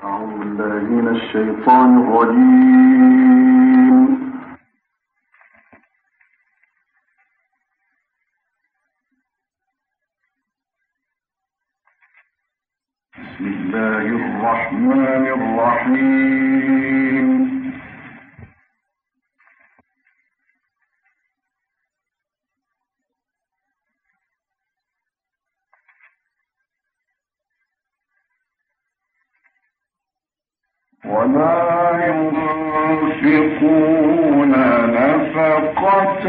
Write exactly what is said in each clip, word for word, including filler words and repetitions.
أعوذ بالله من الشيطان الرجيم. بسم الله الرحمن الرحيم. ولا ينفقون نفقة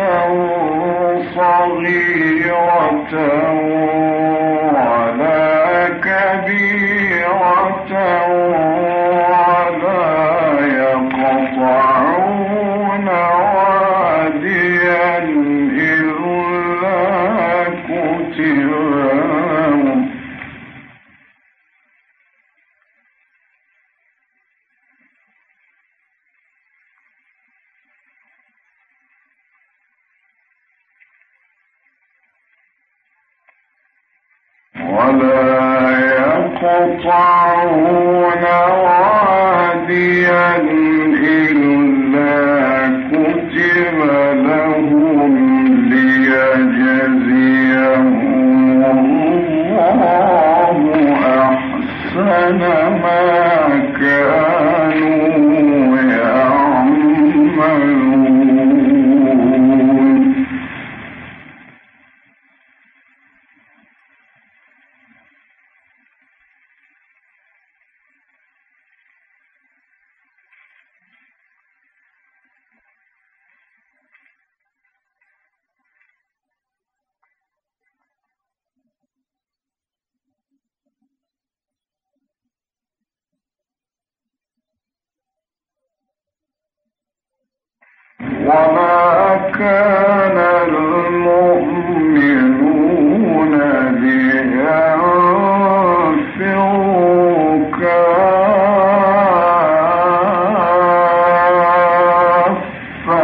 صغيرة ولا كبيرة ولا يقطعون واديا إلا كتب لهم ولا يقطعون واديا إلا كتب لهم ليجزيهم الله أحسن ما كانوا يعملون. وما كان المؤمنون لينفروا كافة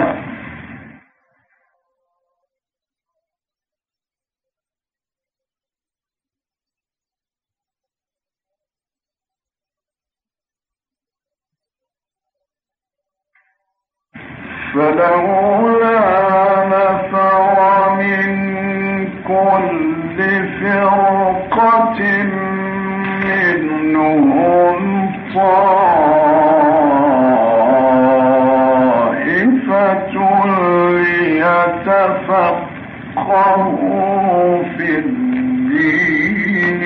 فلولا نفر من كل فرقة منهم طائفة ليتفقهوا في الدين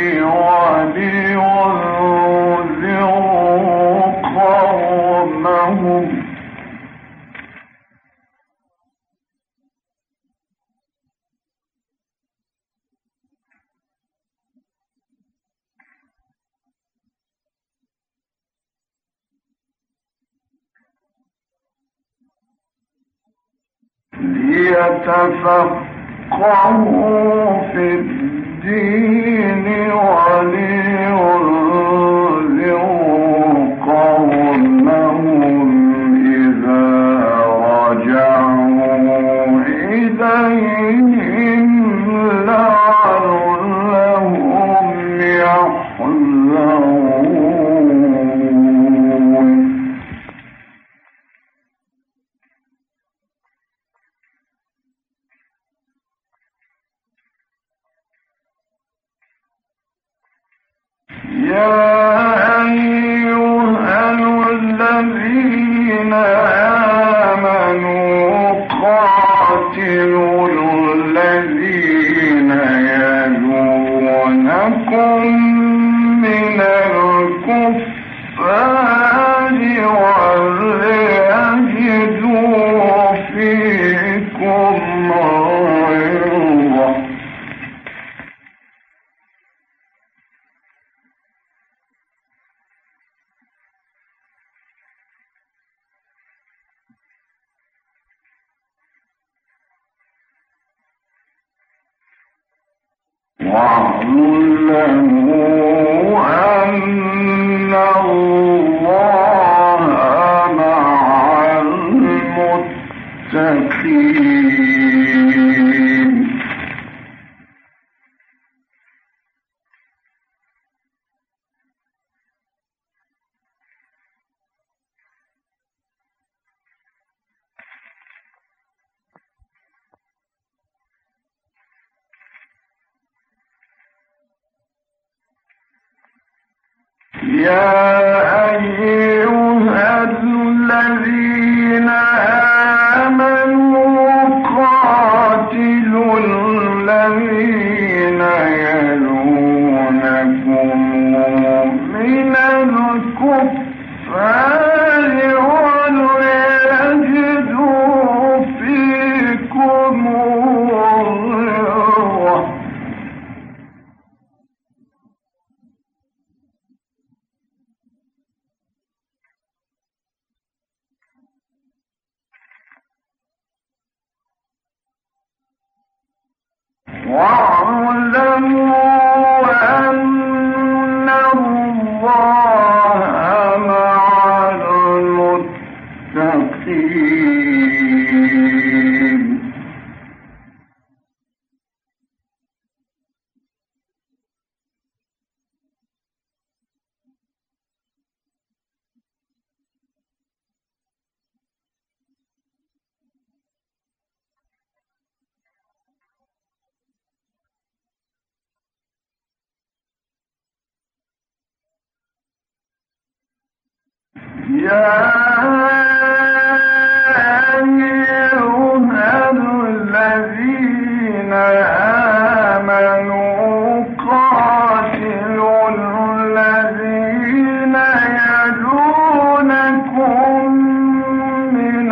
ولينذروا قومهم ليتفقهوا في الدين ولينذروا قومهم إذا رجعوا إليهم لعلهم يحذرون. يا أيها الذين آمنوا قاتلوا الذين يلونكم من الكفار وليجدوا فيكم غلظة واعلموا أن الله مع المتقين. يا أيها الذين آمنوا قاتلوا الذين يلونكم من الكفار وليجدوا فيكم غلظة. واعلموا أن الله مع المتقين. يا أيها الذين آمنوا قاتلوا الذين يلونكم من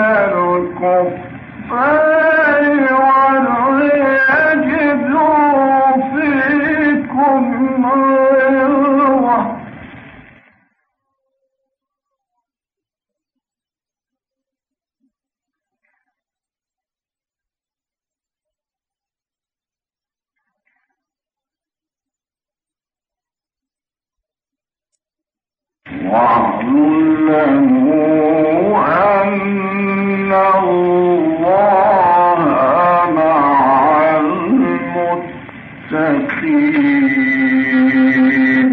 الكفار وليجدوا فيكم غلظة. واعلموا أن الله مع المتقين.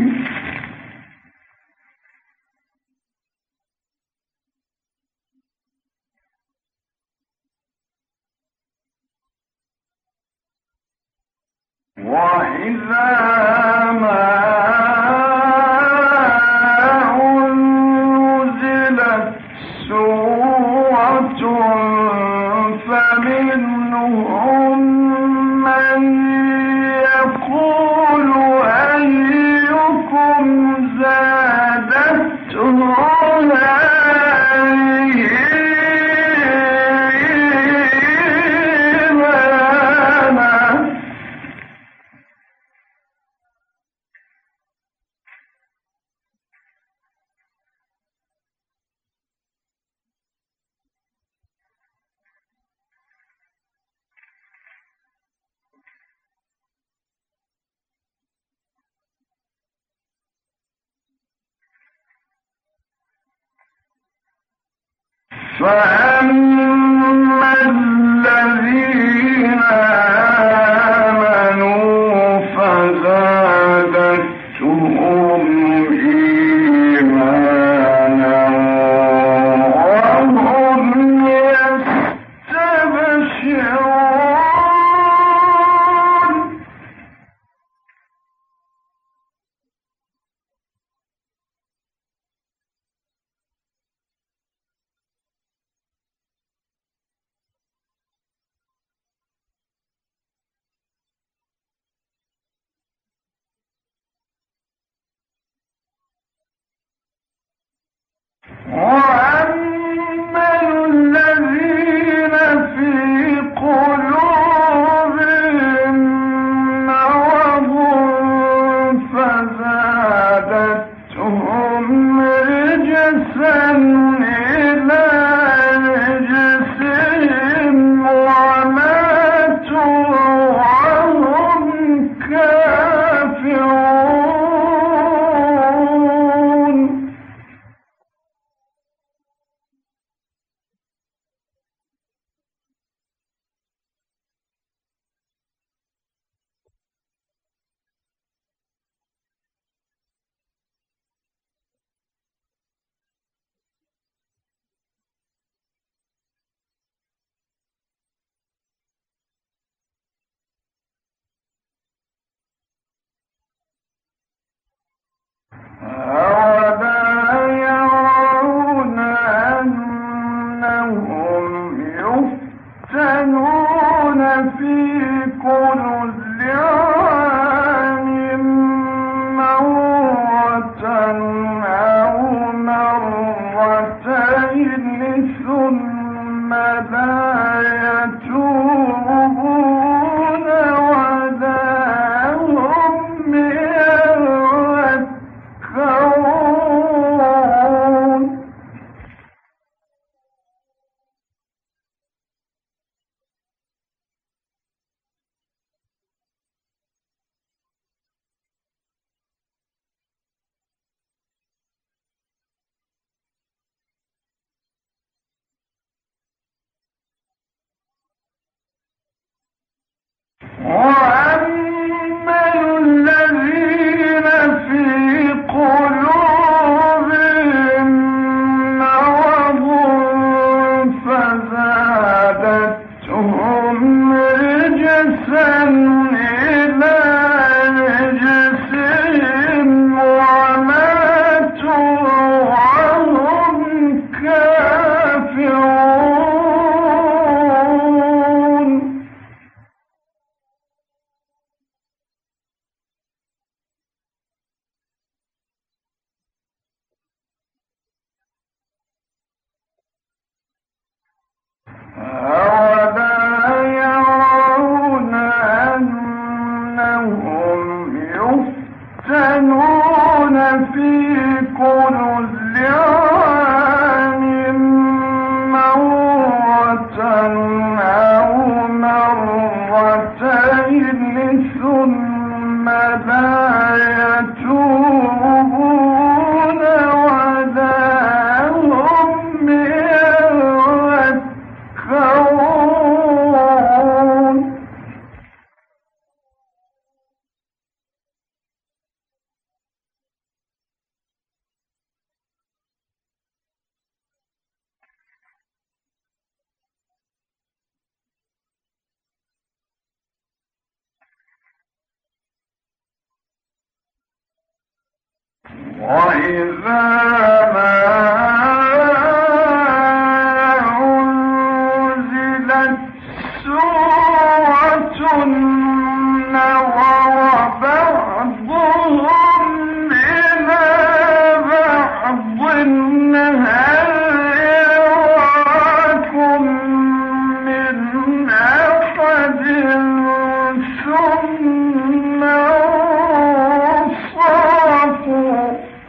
وإذا ما فمنهم من يقول أيكم زادته هذه إيمانا. فأما الذين آمنوا فزادتهم إيمانا وهم يستبشرون. وأما الذين في قلوبهم مرض فزادتهم رجسا إلى رجسهم وماتوا وهم كافرون. أو مرتين ثم لا يتوبون ولا هم يذكرون. وأما الذين في قلوبهم مرض فزادتهم رجسا إلى رجسهم وماتوا وهم كافرون. أولا يرون أنهم يفتنون في كل عام مرة أو مرتين ثم لا يتوبون ولا هم يذكرون. وإذا ما أنزلت سورة نظر بعضهم إلى بعض هل يراكم من أحد ثم انصرفوا.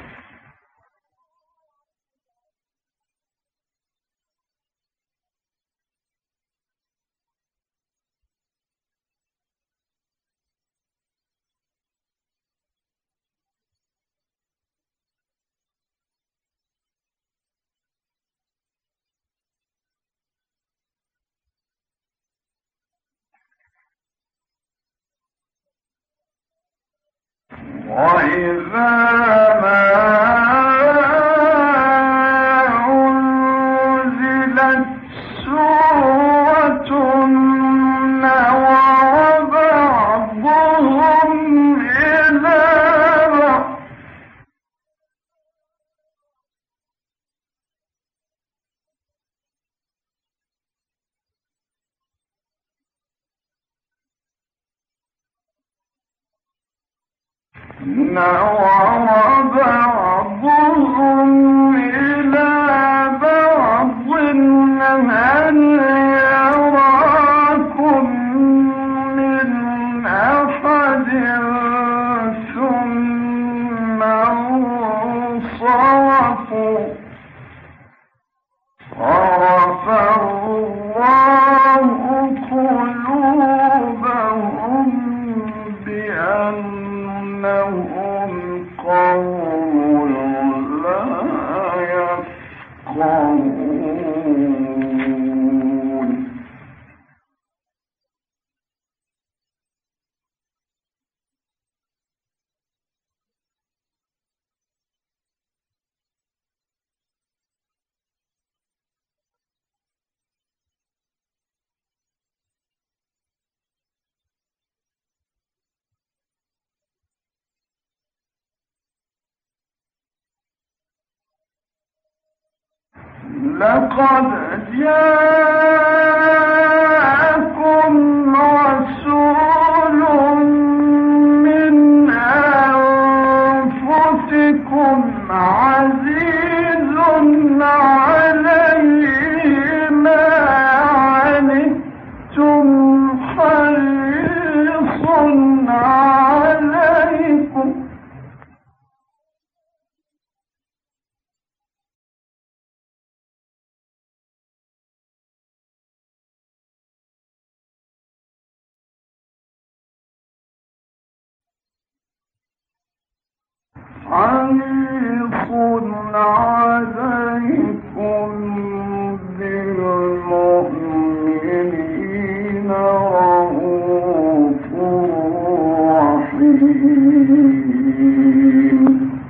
وإذا ما أنزلت سورة نظر بعضهم إلى بعض نظر بعضهم إلى بعض هل يراكم من أحد ثم انصرفوا. صرف الله قلوبهم بأنهم قوم لا يفقهون. لقد جاءكم رسول من أنفسكم عزيز عليه ما عنتم حريص عليكم حريص عليكم بالمؤمنين رءوف رحيم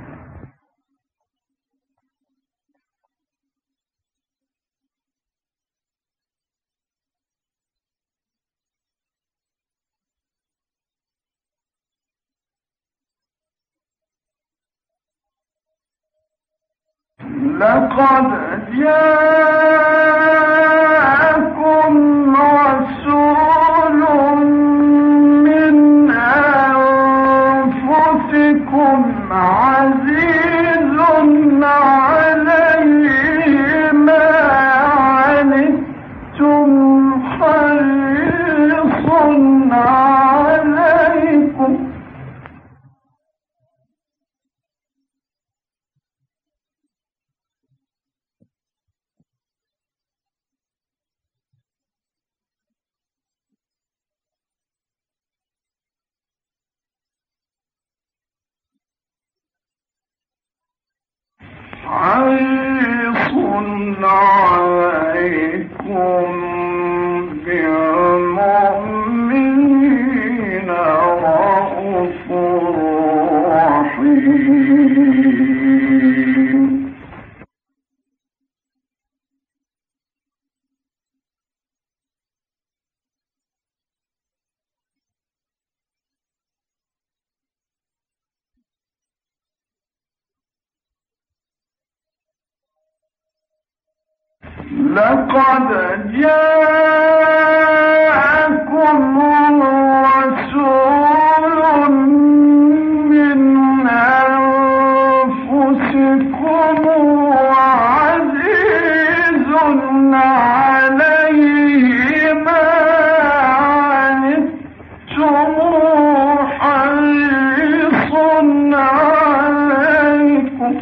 لقد جاءكم رسول من أنفسكم عزيز عليه ما عنتم حريص عليكم حريص عليكم بالمؤمنين رءوف رحيم لقد جاءكم رسول من أنفسكم عزيز عليه ما عنتم حريص عليكم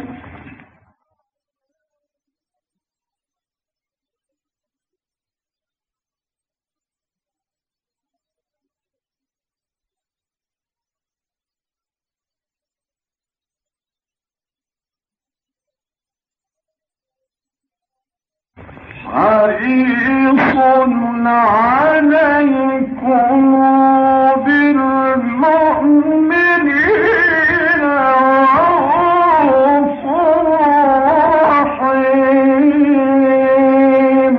حريص عليكم بالمؤمنين رءوف رحيم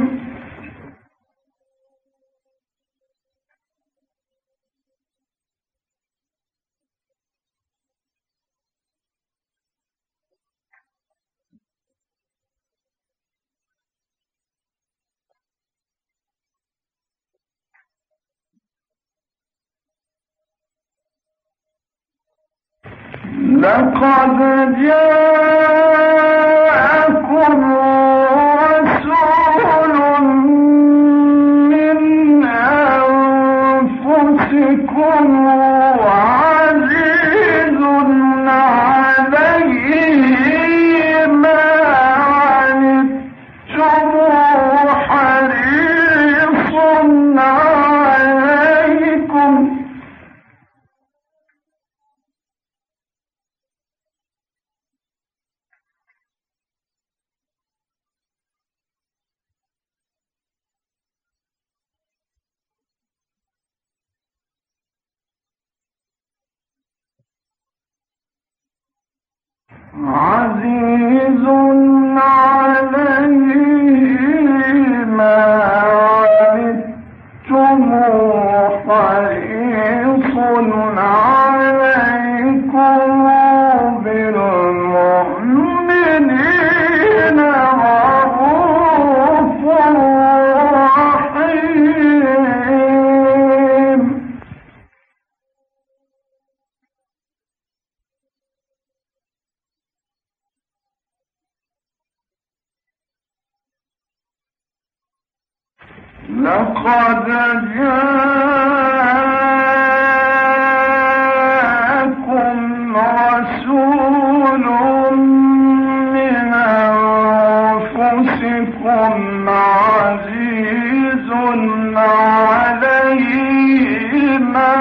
لقد جاءكم رسول من أنفسكم عزيز عليه ما عنتم حريص عليكم عزيز عليه ما عنتم حريص عليكم بالمؤمنين رءوف رحيم لقد جاءكم رسول من أنفسكم عزيز عليه ما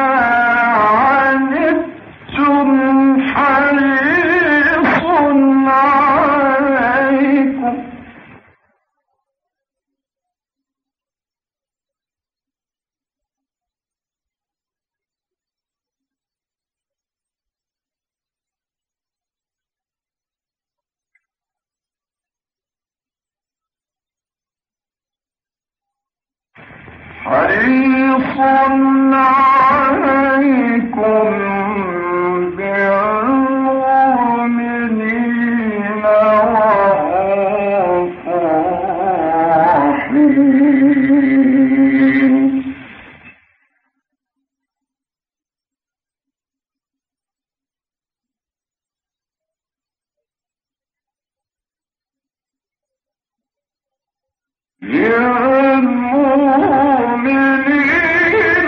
عنتم حريص عليكم حريص عليكم بالمؤمنين رءوف رحيم للمؤمنين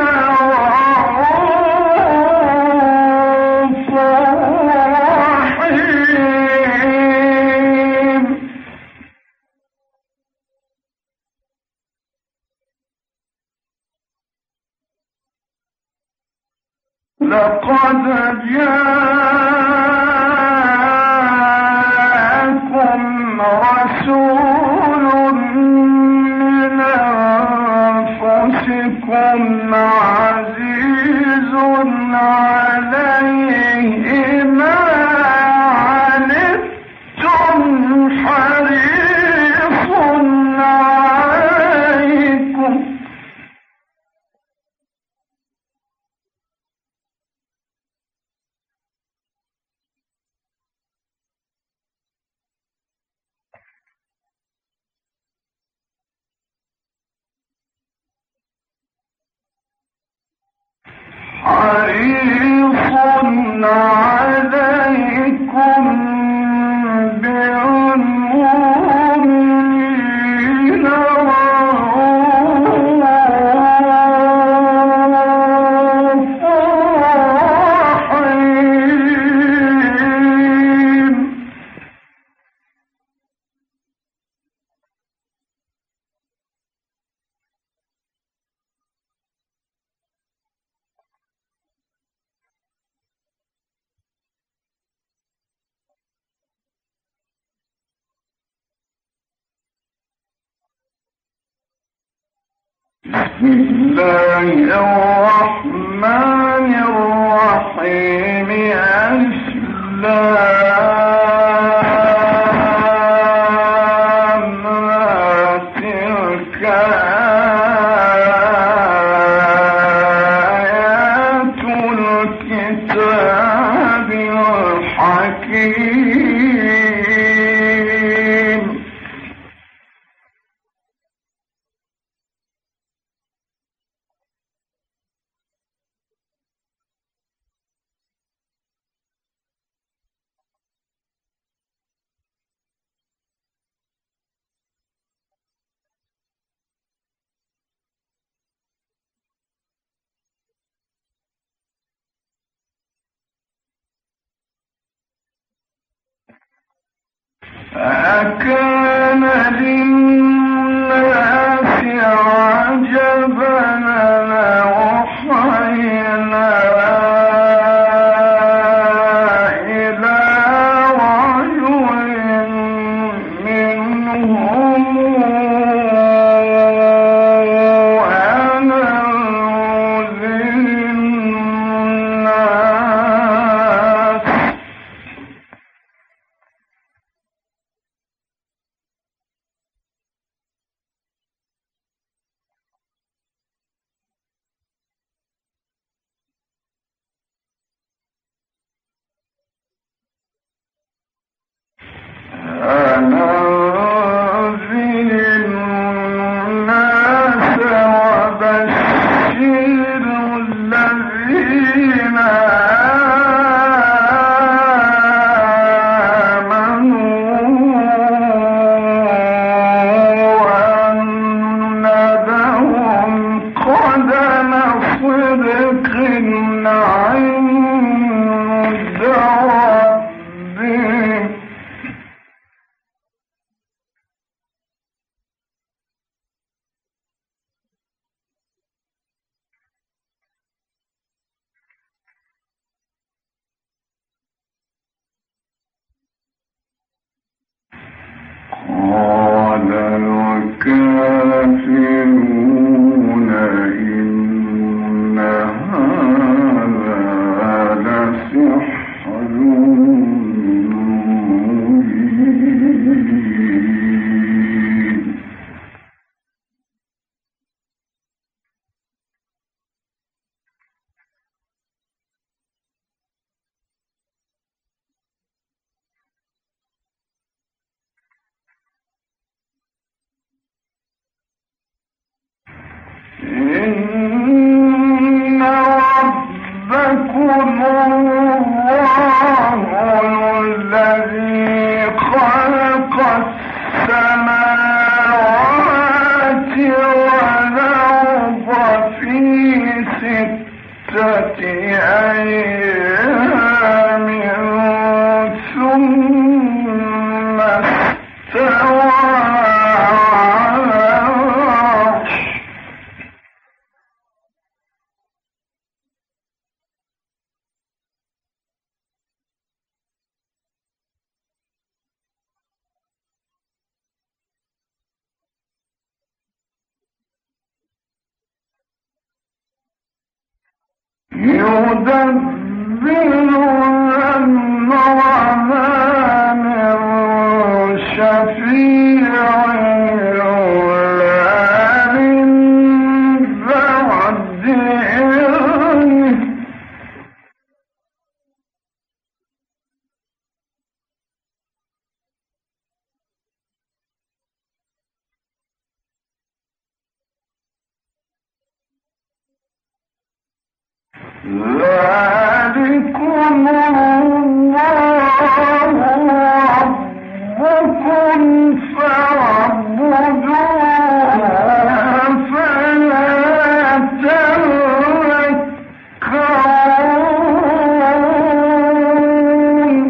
رءوف رحيم لقد جاءكم رسول من أنفسكم عزيز عليه ما عنتم حريص عليكم حريص عليكم بالمؤمنين رءوف رحيم بسم الله الرحمن الرحيم ألف لام تلك آيات الكتاب الحكيم أكان للناس عجبا أوحينا إلى رجل منهم أن أنذر الناس الذي خلق السماوات والأرض في ستة أيام ثم استوى على العرش. يدبر الأمر ما من شفيع ولا من بعد إذنه. ذلكم الله ربكم فاعبدوه فلا تذكرون.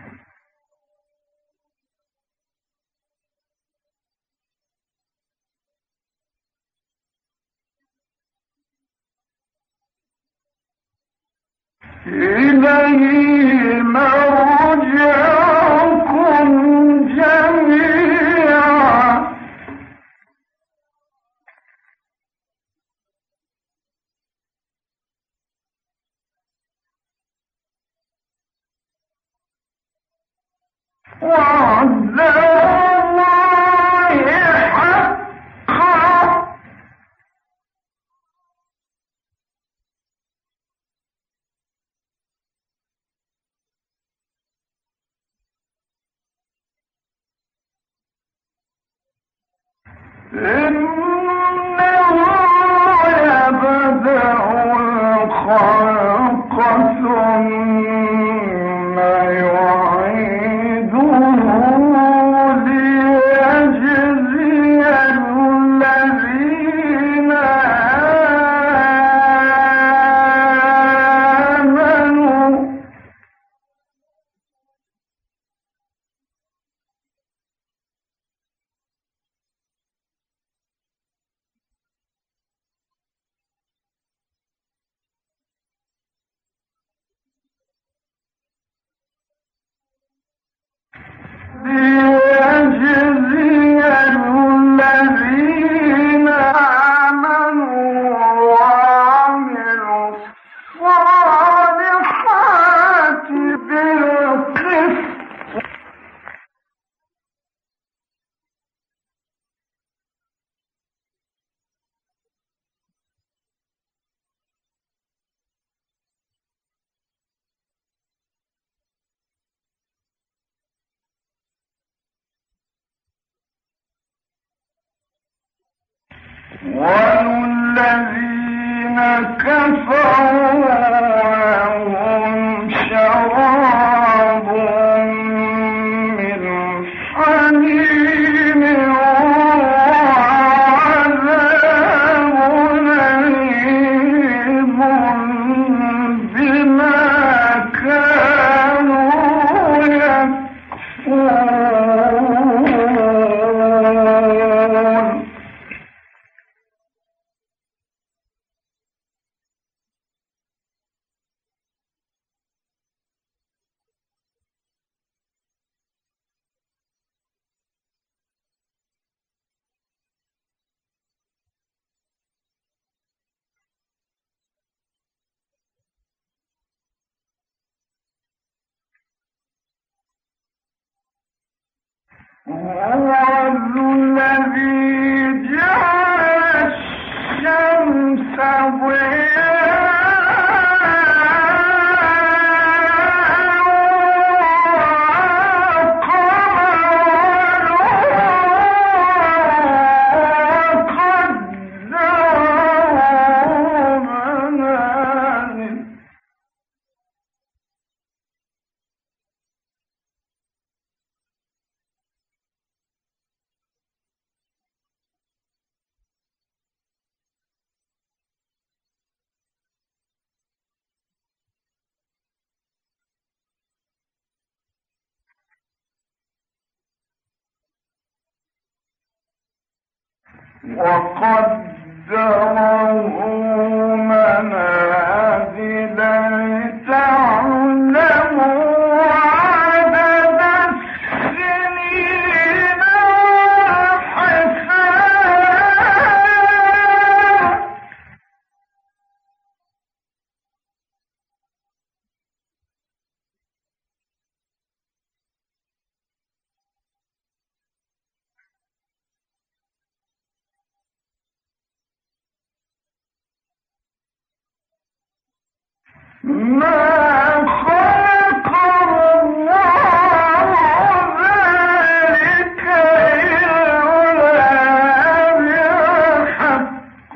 إليه مرجعكم جميعا وعد الله حقا. إنه يبدأ الخلق ثم يعيده ليجزي الذين آمنوا ليجزي الذين آمنوا وعملوا الصالحات بالقسط. والذين كفروا لهم شراب من حميم وعذاب أليم بما كانوا يكفرون. هو الذي جعل الشمس وقدره منازل لتعلموا عدد السنين والحساب. ما خلق الله ذلك إلا بالحق.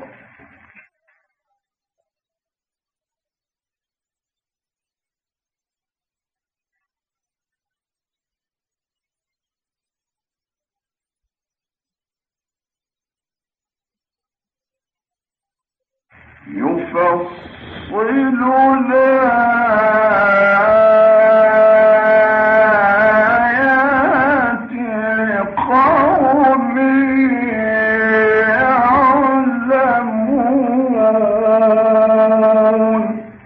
يفصل الآيات لقوم يعلمون.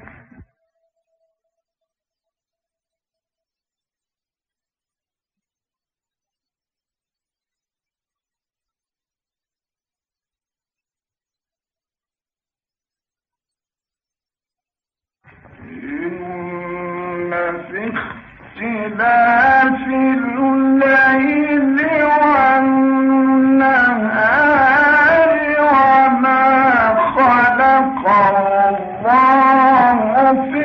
إن في اختلاف الليل والنهار وما خلق الله في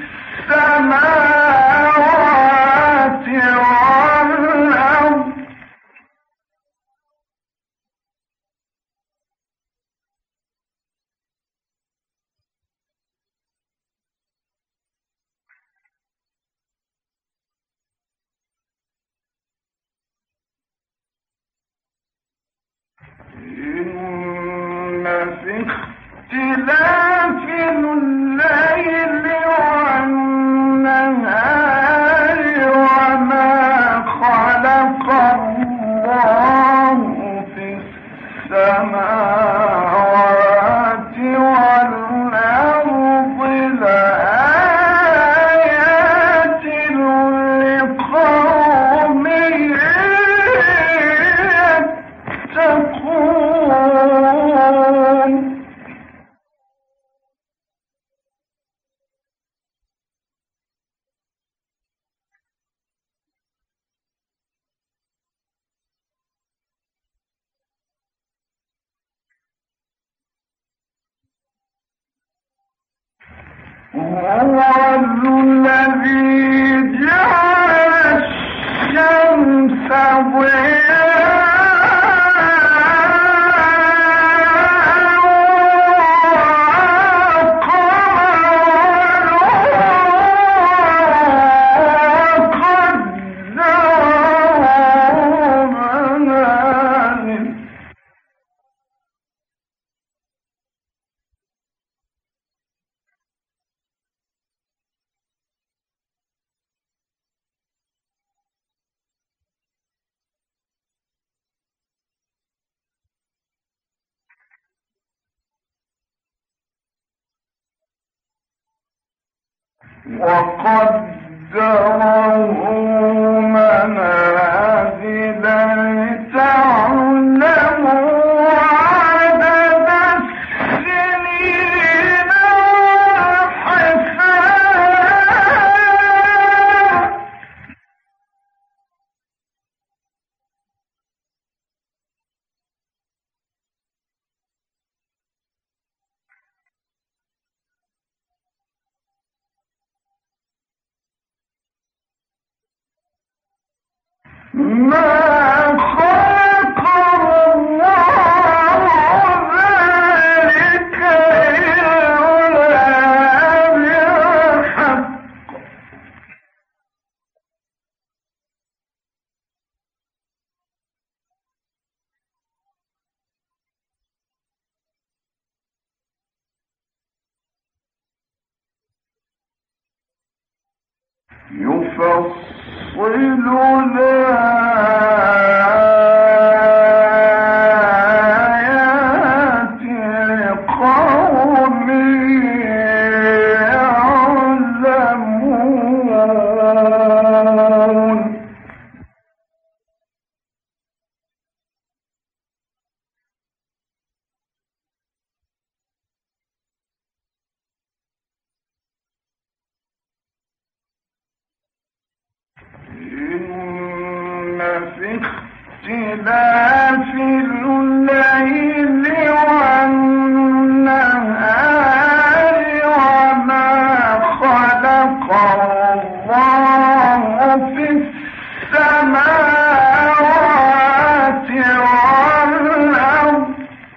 السماوات والأرض إن في اختلاف الليل والنهار وما خلق الله في السماوات والأرض لآيات لقوم يتقون. هو الذي جعل الشمس وقدره منازل لتعلموا عدد السنين والحساب. ما خلق الله ذلك إلا بالحق. يفصل الآيات اختلاف الليل والنهار وما خلق الله في السماوات والأرض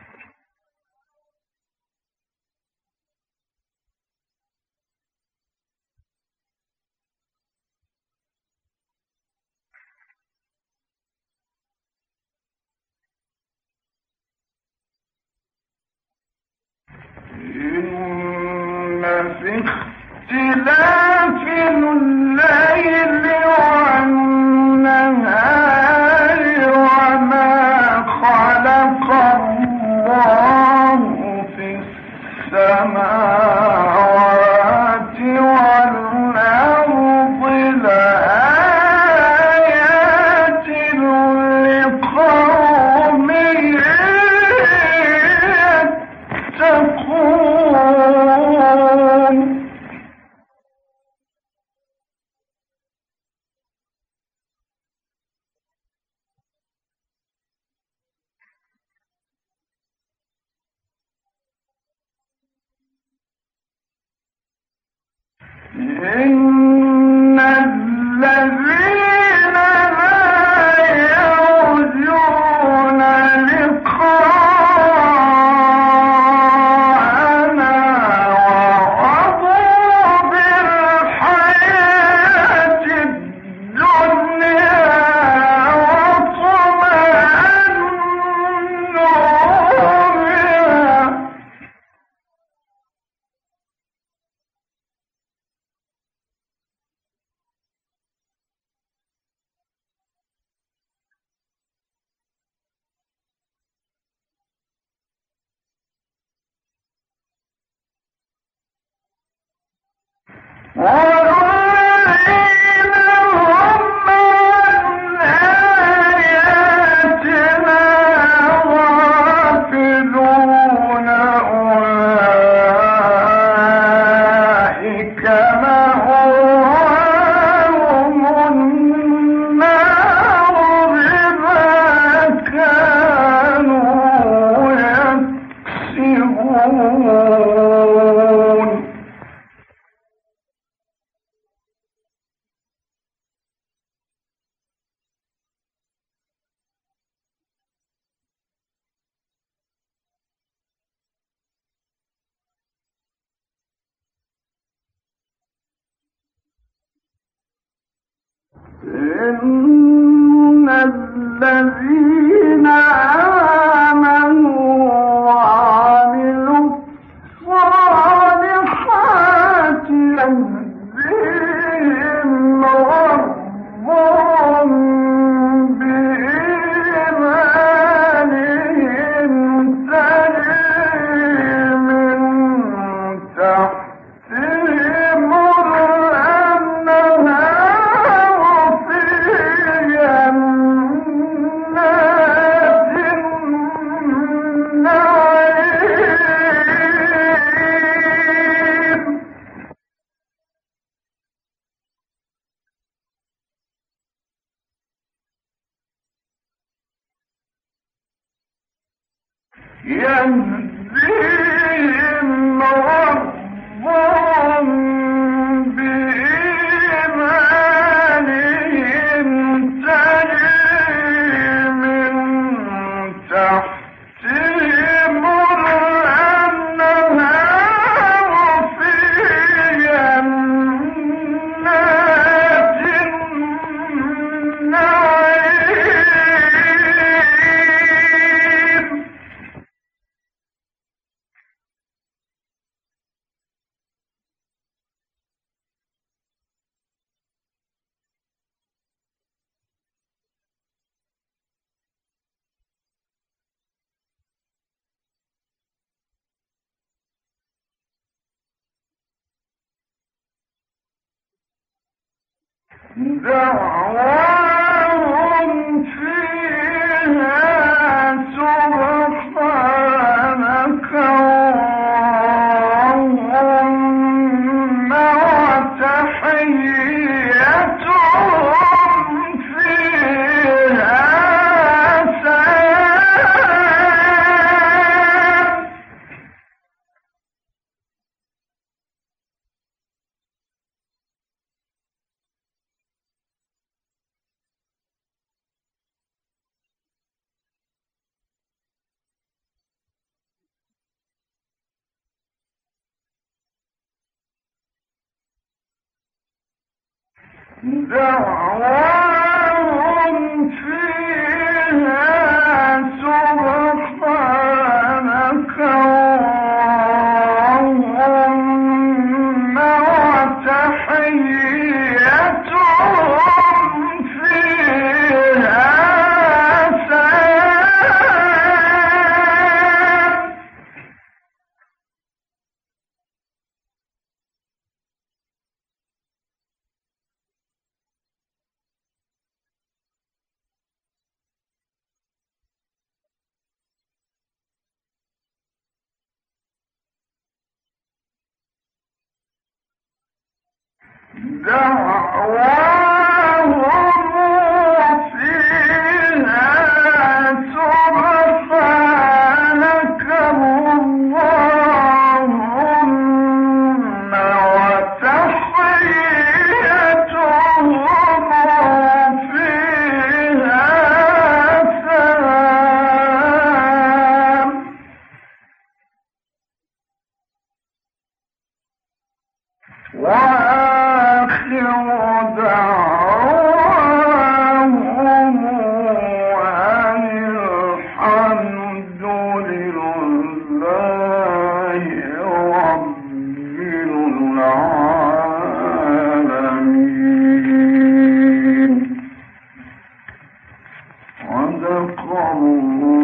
إن في اختلاف الليل والنهار وما خلق الله في السماوات والأرض لآيات لقوم يتقون إن الذين لا يرجون لقاءنا ورضوا بالحياة الدنيا واطمأنوا بها والذين هم عن آياتنا غافلون أولئك مأواهم النار بما كانوا يكسبون إن الذين آمنوا وعملوا الصالحات يهديهم ربهم بإيمانهم تجري من تحتهم الأنهار في جنات النعيم يهديهم ربهم بإيمانهم تجري من تحتهم الأنهار في جنات النعيم دعواهم فيها سبحانك اللهم وتحيتهم فيها دعواهم فيها سبحانك اللهم وتحيتهم فيها سلام. دعواهم فيها سبحانك اللهم وتحيتهم فيها سلام. وآخر دعواهم أن الحمد لله رب العالمين. صدق الله